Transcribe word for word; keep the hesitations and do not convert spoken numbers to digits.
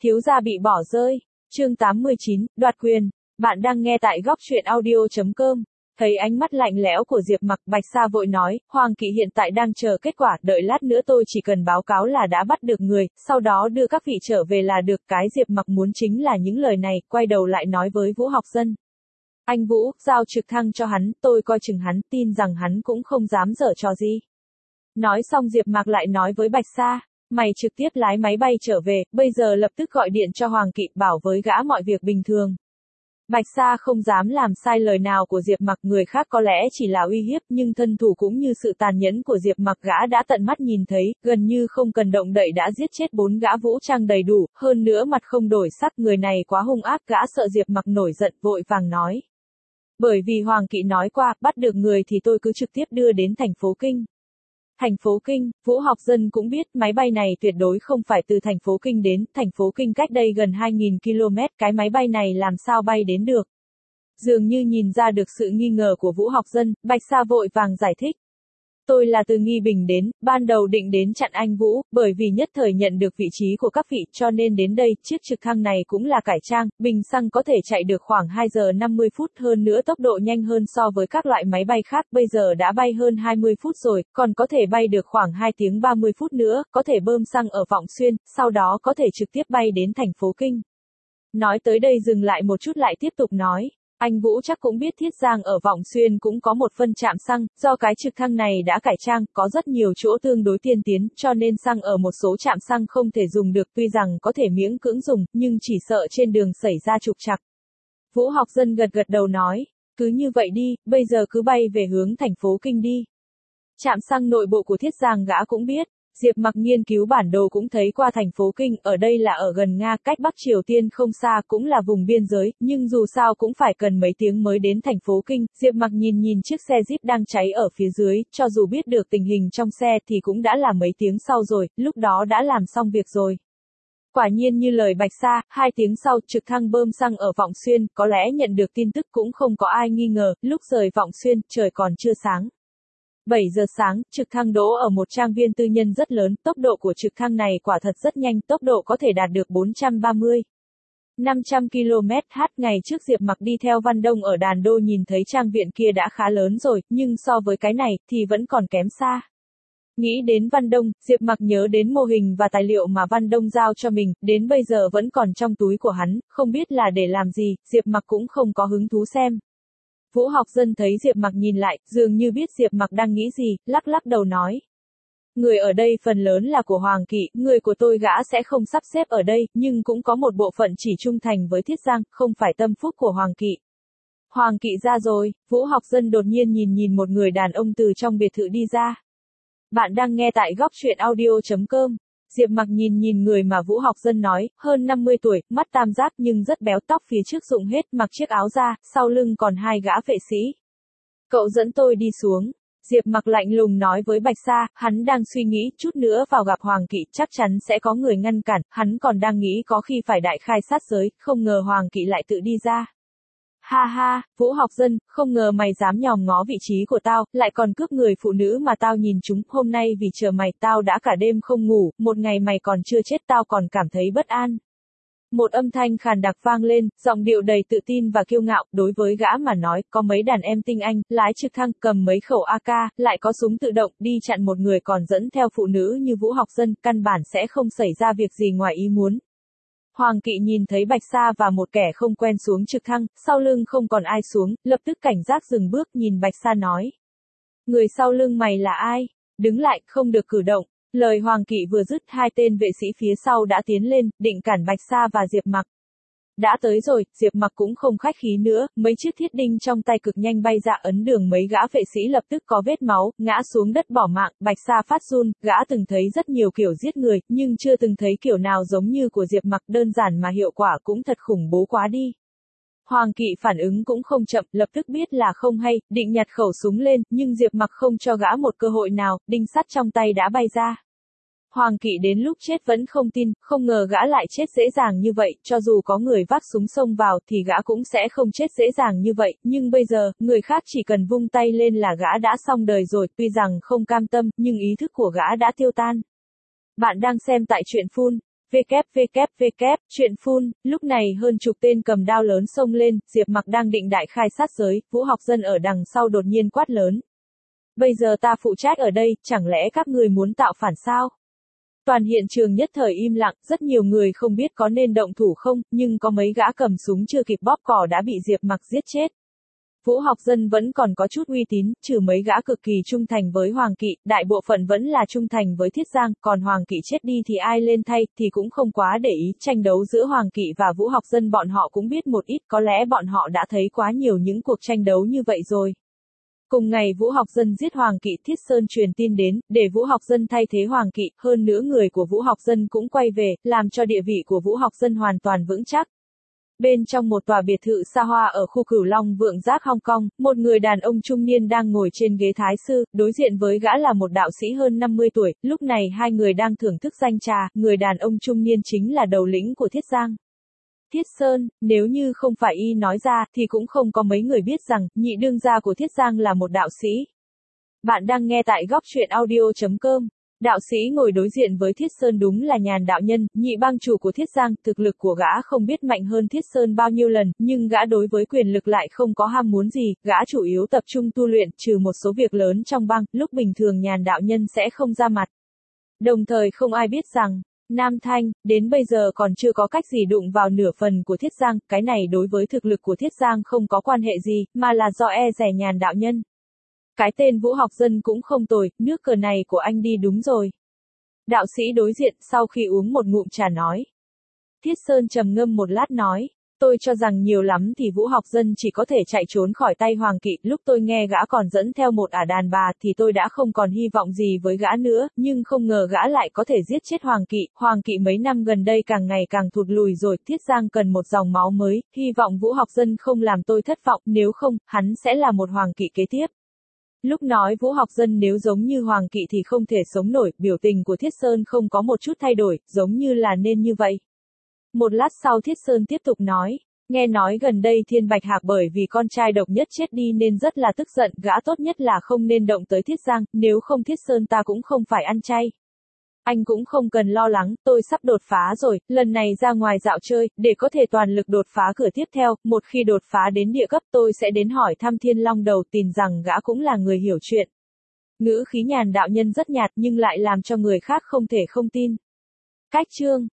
Thiếu gia bị bỏ rơi. Chương tám mươi chín, đoạt quyền. Bạn đang nghe tại góc truyện audio chấm com. Thấy ánh mắt lạnh lẽo của Diệp Mặc, Bạch Sa vội nói, Hoàng Kỵ hiện tại đang chờ kết quả, đợi lát nữa tôi chỉ cần báo cáo là đã bắt được người, sau đó đưa các vị trở về là được. Cái Diệp Mặc muốn chính là những lời này, quay đầu lại nói với Vũ Học Dân. Anh Vũ, giao trực thăng cho hắn, tôi coi chừng hắn, tin rằng hắn cũng không dám giở trò gì. Nói xong Diệp Mặc lại nói với Bạch Sa, mày trực tiếp lái máy bay trở về, bây giờ lập tức gọi điện cho Hoàng Kỵ, bảo với gã mọi việc bình thường. Bạch Sa không dám làm sai lời nào của Diệp Mặc, người khác có lẽ chỉ là uy hiếp, nhưng thân thủ cũng như sự tàn nhẫn của Diệp Mặc gã đã tận mắt nhìn thấy, gần như không cần động đậy đã giết chết bốn gã vũ trang đầy đủ, hơn nữa mặt không đổi sắc, người này quá hung ác, gã sợ Diệp Mặc nổi giận, vội vàng nói. Bởi vì Hoàng Kỵ nói qua, bắt được người thì tôi cứ trực tiếp đưa đến thành phố Kinh. Thành phố Kinh, Vũ Học Dân cũng biết máy bay này tuyệt đối không phải từ thành phố Kinh đến, thành phố Kinh cách đây gần hai nghìn ki lô mét, cái máy bay này làm sao bay đến được. Dường như nhìn ra được sự nghi ngờ của Vũ Học Dân, Bạch Sa vội vàng giải thích. Tôi là từ Nghi Bình đến, ban đầu định đến chặn anh Vũ, bởi vì nhất thời nhận được vị trí của các vị cho nên đến đây, chiếc trực thăng này cũng là cải trang, bình xăng có thể chạy được khoảng hai giờ năm mươi phút, hơn nữa tốc độ nhanh hơn so với các loại máy bay khác, bây giờ đã bay hơn hai mươi phút rồi, còn có thể bay được khoảng hai tiếng ba mươi phút nữa, có thể bơm xăng ở Vọng Xuyên, sau đó có thể trực tiếp bay đến thành phố Kinh. Nói tới đây dừng lại một chút lại tiếp tục nói. Anh Vũ chắc cũng biết Thiết Giang ở Vọng Xuyên cũng có một phân trạm xăng, do cái trực thăng này đã cải trang, có rất nhiều chỗ tương đối tiên tiến, cho nên xăng ở một số trạm xăng không thể dùng được, tuy rằng có thể miễn cưỡng dùng, nhưng chỉ sợ trên đường xảy ra trục trặc. Vũ Học Dân gật gật đầu nói, cứ như vậy đi, bây giờ cứ bay về hướng thành phố Kinh đi. Trạm xăng nội bộ của Thiết Giang gã cũng biết. Diệp Mặc nghiên cứu bản đồ cũng thấy qua thành phố Kinh, ở đây là ở gần Nga, cách Bắc Triều Tiên không xa, cũng là vùng biên giới, nhưng dù sao cũng phải cần mấy tiếng mới đến thành phố Kinh. Diệp Mặc nhìn nhìn chiếc xe Jeep đang cháy ở phía dưới, cho dù biết được tình hình trong xe thì cũng đã là mấy tiếng sau rồi, lúc đó đã làm xong việc rồi. Quả nhiên như lời Bạch Sa, hai tiếng sau, trực thăng bơm xăng ở Vọng Xuyên, có lẽ nhận được tin tức cũng không có ai nghi ngờ, lúc rời Vọng Xuyên, trời còn chưa sáng. bảy giờ sáng, trực thăng đỗ ở một trang viên tư nhân rất lớn, tốc độ của trực thăng này quả thật rất nhanh, tốc độ có thể đạt được bốn trăm ba mươi, năm trăm ki lô mét h. Ngày trước Diệp Mặc đi theo Văn Đông ở Đàn Đô nhìn thấy trang viện kia đã khá lớn rồi, nhưng so với cái này, thì vẫn còn kém xa. Nghĩ đến Văn Đông, Diệp Mặc nhớ đến mô hình và tài liệu mà Văn Đông giao cho mình, đến bây giờ vẫn còn trong túi của hắn, không biết là để làm gì, Diệp Mặc cũng không có hứng thú xem. Vũ Học Dân thấy Diệp Mặc nhìn lại, dường như biết Diệp Mặc đang nghĩ gì, lắc lắc đầu nói. Người ở đây phần lớn là của Hoàng Kỵ, người của tôi gã sẽ không sắp xếp ở đây, nhưng cũng có một bộ phận chỉ trung thành với Thiết Giang, không phải tâm phúc của Hoàng Kỵ. Hoàng Kỵ ra rồi, Vũ Học Dân đột nhiên nhìn nhìn một người đàn ông từ trong biệt thự đi ra. Bạn đang nghe tại góc truyện audio chấm com. Diệp Mặc nhìn nhìn người mà Vũ Học Dân nói, hơn năm mươi tuổi, mắt tam giác nhưng rất béo, tóc phía trước rụng hết, mặc chiếc áo da, sau lưng còn hai gã vệ sĩ. Cậu dẫn tôi đi xuống. Diệp Mặc lạnh lùng nói với Bạch Sa, hắn đang suy nghĩ, chút nữa vào gặp Hoàng Kỵ, chắc chắn sẽ có người ngăn cản, hắn còn đang nghĩ có khi phải đại khai sát giới, không ngờ Hoàng Kỵ lại tự đi ra. Ha ha, Vũ Học Dân, không ngờ mày dám nhòm ngó vị trí của tao, lại còn cướp người phụ nữ mà tao nhìn chúng, hôm nay vì chờ mày, tao đã cả đêm không ngủ, một ngày mày còn chưa chết tao còn cảm thấy bất an. Một âm thanh khàn đặc vang lên, giọng điệu đầy tự tin và kiêu ngạo, đối với gã mà nói, có mấy đàn em tinh anh, lái trực thăng, cầm mấy khẩu a ca, lại có súng tự động, đi chặn một người còn dẫn theo phụ nữ như Vũ Học Dân, căn bản sẽ không xảy ra việc gì ngoài ý muốn. Hoàng Kỵ nhìn thấy Bạch Sa và một kẻ không quen xuống trực thăng, sau lưng không còn ai xuống, lập tức cảnh giác dừng bước nhìn Bạch Sa nói. Người sau lưng mày là ai? Đứng lại, không được cử động. Lời Hoàng Kỵ vừa dứt, hai tên vệ sĩ phía sau đã tiến lên, định cản Bạch Sa và Diệp Mặc. Đã tới rồi, Diệp Mặc cũng không khách khí nữa, mấy chiếc thiết đinh trong tay cực nhanh bay ra ấn đường mấy gã vệ sĩ lập tức có vết máu, ngã xuống đất bỏ mạng, Bạch Sa phát run, gã từng thấy rất nhiều kiểu giết người, nhưng chưa từng thấy kiểu nào giống như của Diệp Mặc, đơn giản mà hiệu quả cũng thật khủng bố quá đi. Hoàng Kỵ phản ứng cũng không chậm, lập tức biết là không hay, định nhặt khẩu súng lên, nhưng Diệp Mặc không cho gã một cơ hội nào, đinh sắt trong tay đã bay ra. Hoàng Kỵ đến lúc chết vẫn không tin, không ngờ gã lại chết dễ dàng như vậy, cho dù có người vác súng xông vào thì gã cũng sẽ không chết dễ dàng như vậy, nhưng bây giờ, người khác chỉ cần vung tay lên là gã đã xong đời rồi, tuy rằng không cam tâm, nhưng ý thức của gã đã tiêu tan. Bạn đang xem tại truyện Phun. vê kép vê kép vê kép, chuyện phun, lúc này hơn chục tên cầm đao lớn xông lên, Diệp Mặc đang định đại khai sát giới, Vũ Học Dân ở đằng sau đột nhiên quát lớn. Bây giờ ta phụ trách ở đây, chẳng lẽ các người muốn tạo phản sao? Toàn hiện trường nhất thời im lặng, rất nhiều người không biết có nên động thủ không, nhưng có mấy gã cầm súng chưa kịp bóp cò đã bị Diệp Mặc giết chết. Vũ Học Dân vẫn còn có chút uy tín, trừ mấy gã cực kỳ trung thành với Hoàng Kỵ, đại bộ phận vẫn là trung thành với Thiết Giang, còn Hoàng Kỵ chết đi thì ai lên thay, thì cũng không quá để ý, tranh đấu giữa Hoàng Kỵ và Vũ Học Dân bọn họ cũng biết một ít, có lẽ bọn họ đã thấy quá nhiều những cuộc tranh đấu như vậy rồi. Cùng ngày Vũ Học Dân giết Hoàng Kỵ, Thiết Sơn truyền tin đến, để Vũ Học Dân thay thế Hoàng Kỵ, hơn nữa người của Vũ Học Dân cũng quay về, làm cho địa vị của Vũ Học Dân hoàn toàn vững chắc. Bên trong một tòa biệt thự xa hoa ở khu Cửu Long Vượng Giác Hong Kong, một người đàn ông trung niên đang ngồi trên ghế thái sư, đối diện với gã là một đạo sĩ hơn năm mươi tuổi, lúc này hai người đang thưởng thức danh trà, người đàn ông trung niên chính là đầu lĩnh của Thiết Giang. Thiết Sơn, nếu như không phải y nói ra, thì cũng không có mấy người biết rằng, nhị đương gia của Thiết Giang là một đạo sĩ. Bạn đang nghe tại góc truyện audio chấm com. Đạo sĩ ngồi đối diện với Thiết Sơn đúng là Nhàn đạo nhân, nhị bang chủ của Thiết Giang, thực lực của gã không biết mạnh hơn Thiết Sơn bao nhiêu lần, nhưng gã đối với quyền lực lại không có ham muốn gì, gã chủ yếu tập trung tu luyện, trừ một số việc lớn trong bang, lúc bình thường Nhàn đạo nhân sẽ không ra mặt. Đồng thời không ai biết rằng, Nam Thanh, đến bây giờ còn chưa có cách gì đụng vào nửa phần của Thiết Giang, cái này đối với thực lực của Thiết Giang không có quan hệ gì, mà là do e rẻ Nhàn đạo nhân. Cái tên Vũ Học Dân cũng không tồi, nước cờ này của anh đi đúng rồi. Đạo sĩ đối diện sau khi uống một ngụm trà nói. Thiết Sơn trầm ngâm một lát nói, tôi cho rằng nhiều lắm thì Vũ Học Dân chỉ có thể chạy trốn khỏi tay Hoàng Kỵ, lúc tôi nghe gã còn dẫn theo một ả đàn bà thì tôi đã không còn hy vọng gì với gã nữa, nhưng không ngờ gã lại có thể giết chết Hoàng Kỵ, Hoàng Kỵ mấy năm gần đây càng ngày càng thụt lùi rồi, Thiết Giang cần một dòng máu mới, hy vọng Vũ Học Dân không làm tôi thất vọng, nếu không, hắn sẽ là một Hoàng Kỵ kế tiếp. Lúc nói Vũ Học Dân nếu giống như Hoàng Kỵ thì không thể sống nổi, biểu tình của Thiết Sơn không có một chút thay đổi, giống như là nên như vậy. Một lát sau Thiết Sơn tiếp tục nói, nghe nói gần đây Thiên Bạch Hạc bởi vì con trai độc nhất chết đi nên rất là tức giận, gã tốt nhất là không nên động tới Thiết Giang, nếu không Thiết Sơn ta cũng không phải ăn chay. Anh cũng không cần lo lắng, tôi sắp đột phá rồi, lần này ra ngoài dạo chơi, để có thể toàn lực đột phá cửa tiếp theo, một khi đột phá đến địa cấp tôi sẽ đến hỏi thăm Thiên Long Đầu, tin rằng gã cũng là người hiểu chuyện. Ngữ khí Nhàn đạo nhân rất nhạt nhưng lại làm cho người khác không thể không tin. Cách chương